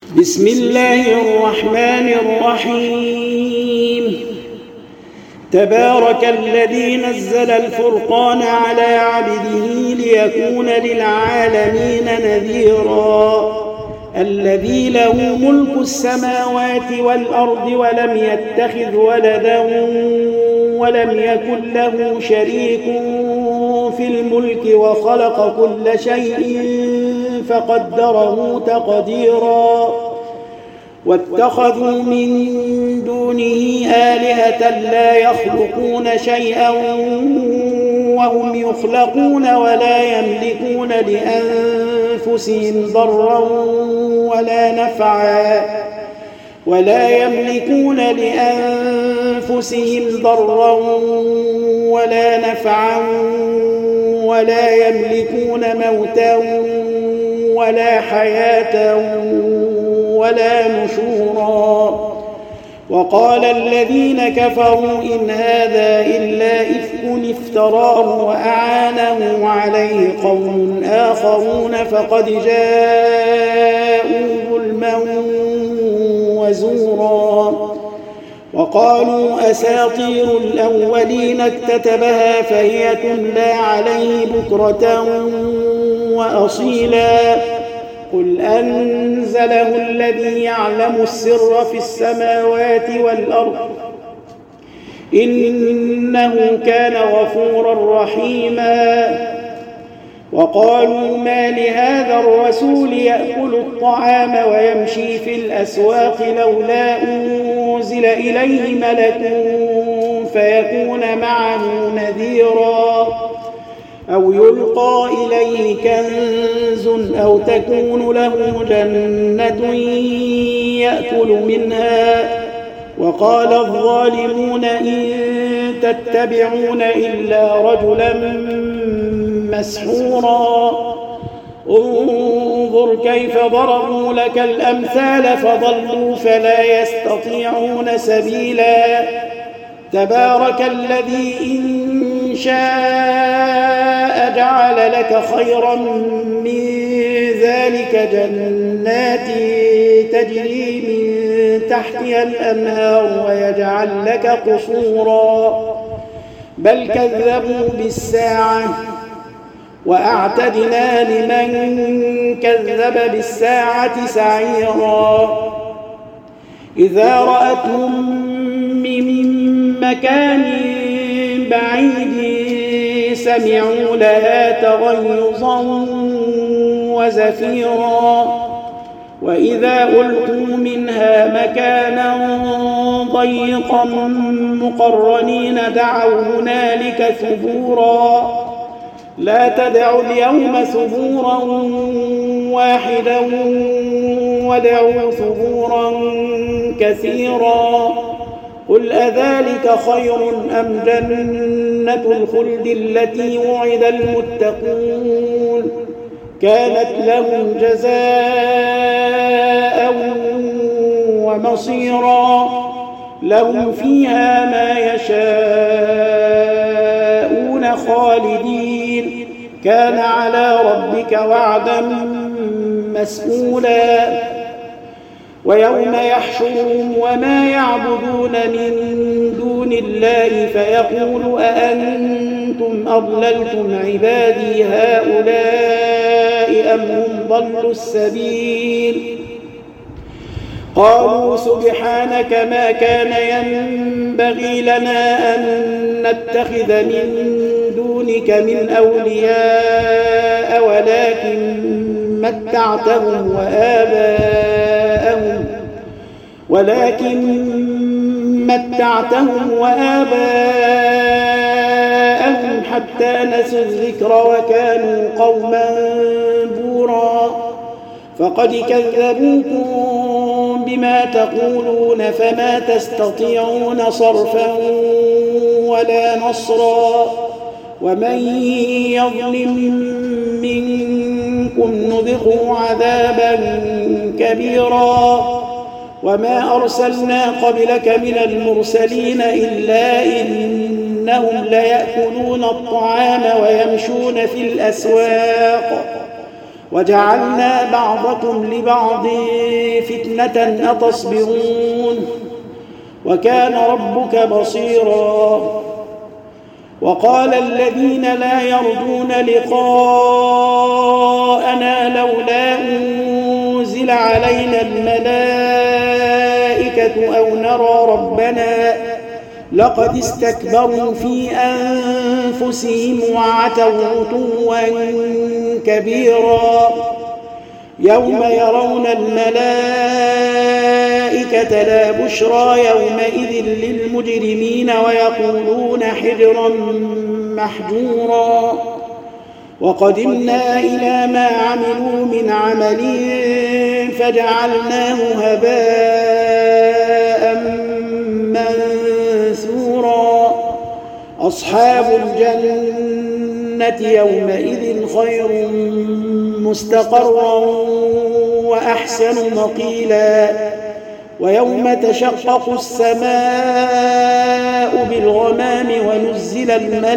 بسم الله الرحمن الرحيم. تبارك الذي نزل الفرقان على عبده ليكون للعالمين نذيرا. الذي له ملك السماوات والأرض ولم يتخذ ولدا ولم يكن له شريك في الملك وخلق كل شيء فقدره تقديرا. واتخذوا من دونه آلهة لا يخلقون شيئا وهم يخلقون ولا يملكون لأنفسهم ضرا ولا نفعا ولا يملكون موتا ولا حياة ولا نشورا. وقال الذين كفروا إن هذا إلا إفك افتراه وأعانه عليه قوم آخرون فقد جاءوا ظلما وزورا. وقالوا أساطير الأولين اكتتبها فهي تملى عليه بكرة وأصيلا. قل أنزله الذي يعلم السر في السماوات والأرض إنه كان غفورا رحيما. وقالوا ما لهذا الرسول يأكل الطعام ويمشي في الأسواق لولا أنزل إليه ملك فيكون معه نذيرا أو يلقى إليه كنز أو تكون له جنة يأكل منها. وقال الظالمون إن تتبعون إلا رجلا مسحورا. انظر كيف ضربوا لك الأمثال فضلوا فلا يستطيعون سبيلا. تبارك الذي إن شاء جعل لك خيرا من ذلك جنات تجري من تحتها الأنهار ويجعل لك قصورا. بل كذبوا بالساعة وأعتدنا لمن كذب بالساعة سعيرا. إذا رأتهم من مكان بعيد سمعوا لها تغيظا وزفيرا. وإذا ألقوا منها مكانا ضيقا مقرنين دعوا هنالك ثبورا. لا تدعوا اليوم ثبورا واحدا ودعوا ثبورا كثيرا. قل أذلك خير أم جنة الخلد التي وعد المتقون كانت لهم جزاء ومصيرا. لهم فيها ما يشاءون خالدين كان على ربك وعدا مسئولا. ويوم يحشرهم وما يعبدون من دون الله فيقول أأنتم أضللتم عبادي هؤلاء أم هم ضلوا السبيل. قالوا سبحانك ما كان ينبغي لنا أن نتخذ من دونك من أولياء ولكن متعتهم وآباءهم حتى نسوا الذكر وكانوا قوما بورا. فقد كذبوكم بما تقولون فما تستطيعون صرفا ولا نصرا. ومن يظلم منكم نذقه عذابا كبيرا. وما أرسلنا قبلك من المرسلين إلا إنهم ليأكلون الطعام ويمشون في الأسواق وجعلنا بعضكم لبعض فتنة أتصبرون وكان ربك بصيرا. وقال الذين لا يرجون لقاءنا لولا أنزل علينا الملائكة أو نرى ربنا لقد استكبروا في أنفسهم وعتوا عتوا كبيرا. يوم يرون الملائكة لا بشرى يومئذ للمجرمين ويقولون حجرا محجورا. وقدمنا إلى ما عملوا من عمل فجعلناه هباء منثورا. أصحاب الجنة يومئذ خير مستقرا وأحسن مقيلا. ويوم تشقق السماء بالغمام ونزل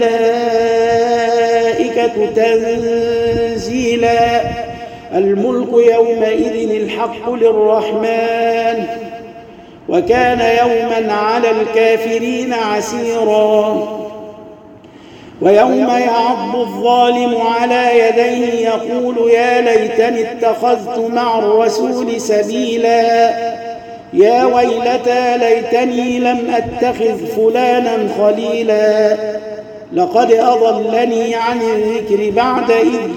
الملائكة تنزيلا. الملك يومئذ الحق للرحمن وكان يوما على الكافرين عسيرا. ويوم يعض الظالم على يديه يقول يا ليتني اتخذت مع الرسول سبيلا. يا ويلتى ليتني لم أتخذ فلانا خليلا. لقد أضلني عن الذكر بعد إذ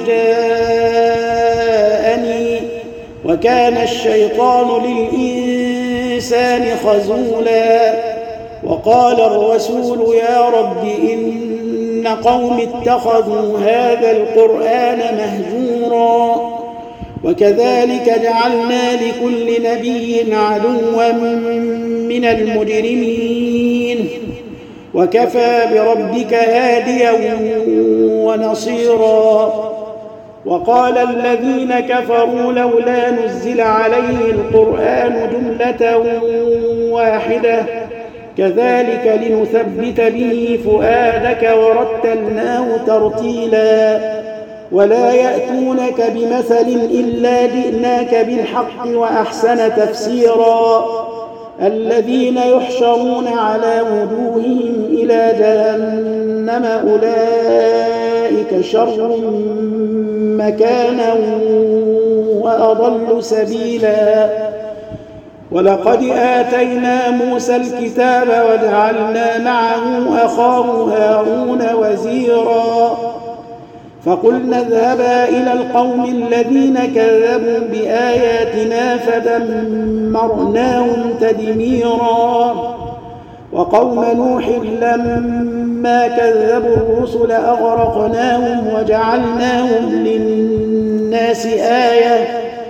جاءني وكان الشيطان للإنسان خذولا. وقال الرسول يا رب إن قوم اتخذوا هذا القرآن مهجورا. وكذلك جعلنا لكل نبي عدوا من المجرمين وكفى بربك هاديا ونصيرا. وقال الذين كفروا لولا نزل عليه القرآن جملة واحدة كذلك لنثبت به فؤادك ورتلناه ترتيلا. ولا يأتونك بمثل إلا جئناك بالحق وأحسن تفسيرا. الذين يحشرون على وجوههم إلى جهنم أولئك شر مكانا وأضل سبيلا. ولقد آتينا موسى الكتاب وجعلنا معه أخاه هارون وزيرا. فقلنا اذهبا إلى القوم الذين كذبوا بآياتنا فدمرناهم تدميرا. وقوم نوح لما كذبوا الرسل أغرقناهم وجعلناهم للناس آية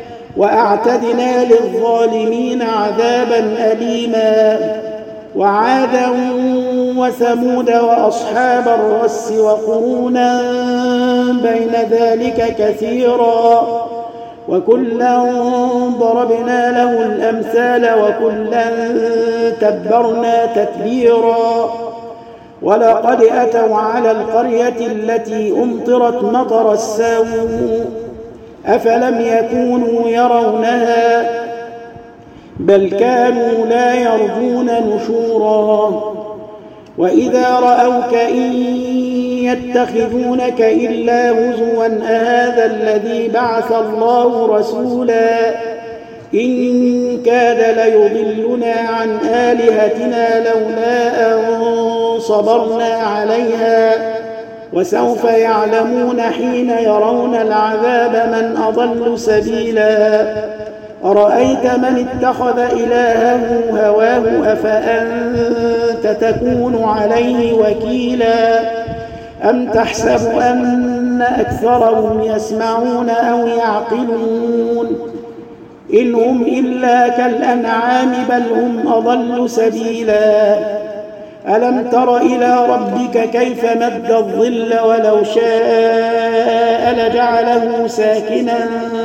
وأعتدنا للظالمين عذابا أليما. وعادا وثمود وأصحاب الرس وقرونا بين ذلك كثيرا. وكلا ضربنا له الأمثال وكلا تبرنا تتبيرا. ولقد أتوا على القرية التي أمطرت مطر السوء أفلم يكونوا يرونها بل كانوا لا يرجون نشورا. وإذا رأوك إن يتخذونك إلا هزوا أهذا الذي بعث الله رسولا إن كاد ليضلنا عن آلهتنا لولا أن صبرنا عليها. وسوف يعلمون حين يرون العذاب من أضل سبيلا. أرأيت من اتخذ إلهه هواه أفأنت تكون عليه وكيلا. أم تحسب أن أكثرهم يسمعون أو يعقلون إن هم إلا كالأنعام بل هم أضل سبيلا. ألم تر إلى ربك كيف مد الظل ولو شاء لجعله ساكنا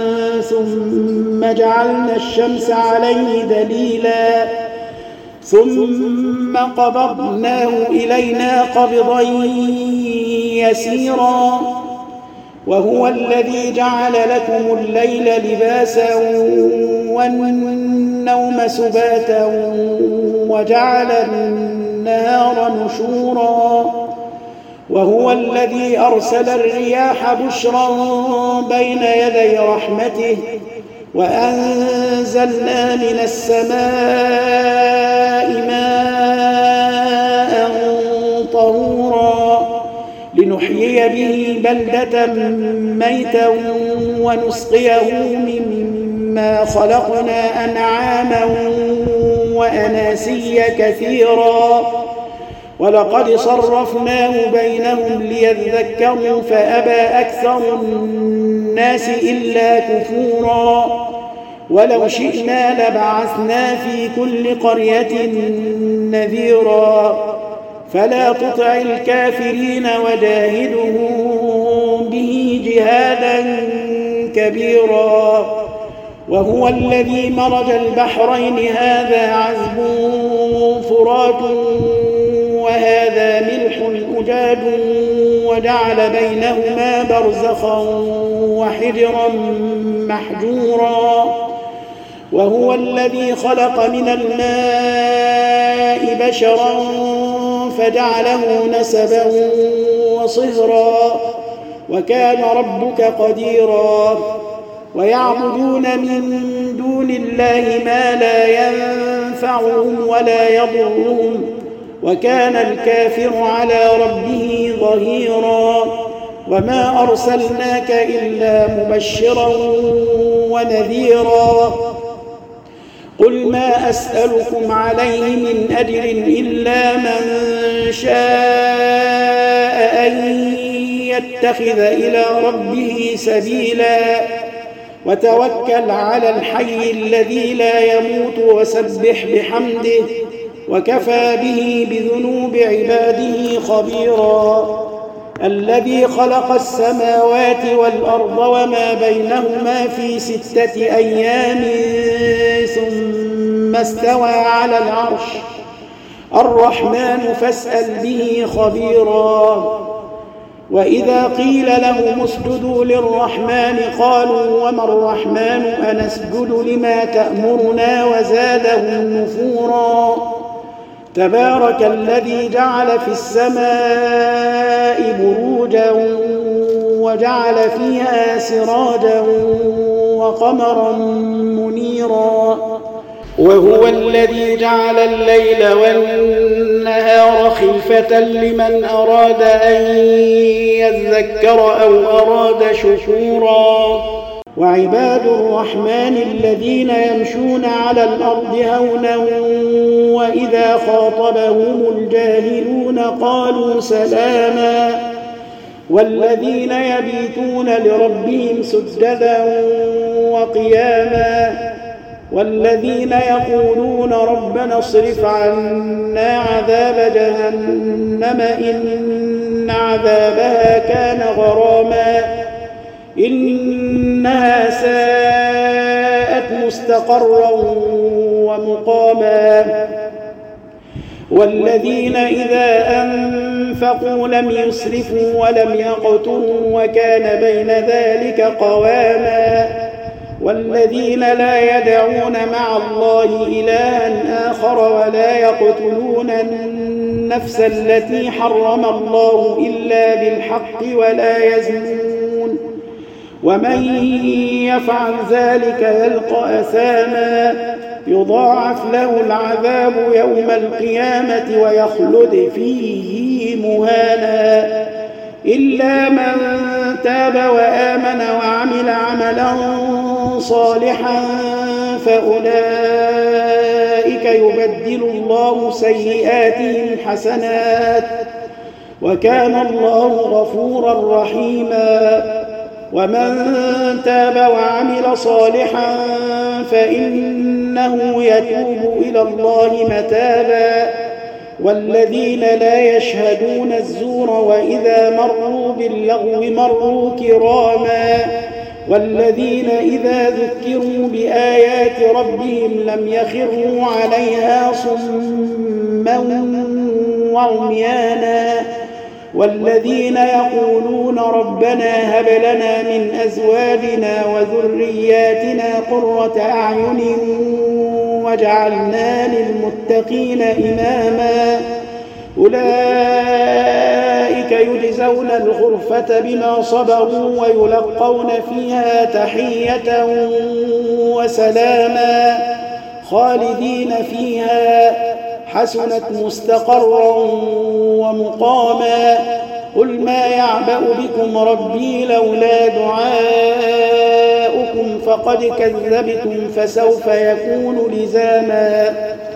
ثم جعلنا الشمس عليه دليلا ثم قبضناه إلينا قبضا يسيرا. وهو الذي جعل لكم الليل لباسا والنوم سباتا وجعل النهار نشورا وهو الذي أرسل الرياح بشرا بين يدي رحمته وأنزلنا من السماء ماء طهورا لنحيي به بلدة ميتا ونسقيه مما خلقنا أنعاما وأناسيا كثيرا ولقد صرفناه بينهم ليذكروا فأبى أكثر الناس إلا كفورا ولو شئنا لبعثنا في كل قرية نذيرا فلا تطع الكافرين وجاهدهم به جهادا كبيرا وهو الذي مرج البحرين هذا عذب فرات وهذا ملح أجاج وجعل بينهما برزخا وحجرا محجورا وهو الذي خلق من الماء بشرا فجعله نسبا وصهرا وكان ربك قديرا ويعبدون من دون الله ما لا ينفعهم ولا يضرهم وكان الكافر على ربه ظهيرا وما أرسلناك إلا مبشرا ونذيرا قل ما أسألكم عليه من أجر إلا من شاء أن يتخذ إلى ربه سبيلا وتوكل على الحي الذي لا يموت وسبح بحمده وكفى به بذنوب عباده خبيرا الذي خلق السماوات والأرض وما بينهما في 6 أيام ثم استوى على العرش الرحمن فاسأل به خبيرا وإذا قيل لهم اسجدوا للرحمن قالوا وما الرحمن أنسجد لما تأمرنا وزادهم نفورا تبارك الذي جعل في السماء بروجا وجعل فيها سراجا وقمرا منيرا وهو الذي جعل الليل والنهار خلفة لمن أراد أن يذكر أو أراد شكورا وعباد الرحمن الذين يمشون على الأرض هونا وإذا خاطبهم الجاهلون قالوا سلاما والذين يبيتون لربهم سجدا وقياما والذين يقولون ربنا اصرف عنا عذاب جهنم إن عذابها كان غراما إنها ساءت مستقرا ومقاما والذين إذا أنفقوا لم يسرفوا ولم يقتروا وكان بين ذلك قواما والذين لا يدعون مع الله إلها آخر ولا يقتلون النفس التي حرم الله إلا بالحق ولا يزنون ومن يفعل ذلك يلقى أثاما يضاعف له العذاب يوم القيامة ويخلد فيه مهانا إلا من تاب وآمن وعمل عملا صالحا فأولئك يبدل الله سيئاتهم حسنات وكان الله غفورا رحيما ومن تاب وعمل صالحا فإنه يتوب إلى الله متابا والذين لا يشهدون الزور وإذا مروا باللغو مروا كراما والذين إذا ذكروا بآيات ربهم لم يخروا عليها صما وعميانا والذين يقولون ربنا هب لنا من أزواجنا وذرياتنا قرة أعين واجعلنا للمتقين إماما أولئك يجزون الغرفة بما صبروا ويلقون فيها تحية وسلاما خالدين فيها حسنت مستقرا ومقاما قل ما يعبأ بكم ربي لولا دعاؤكم فقد كذبتم فسوف يكون لزاما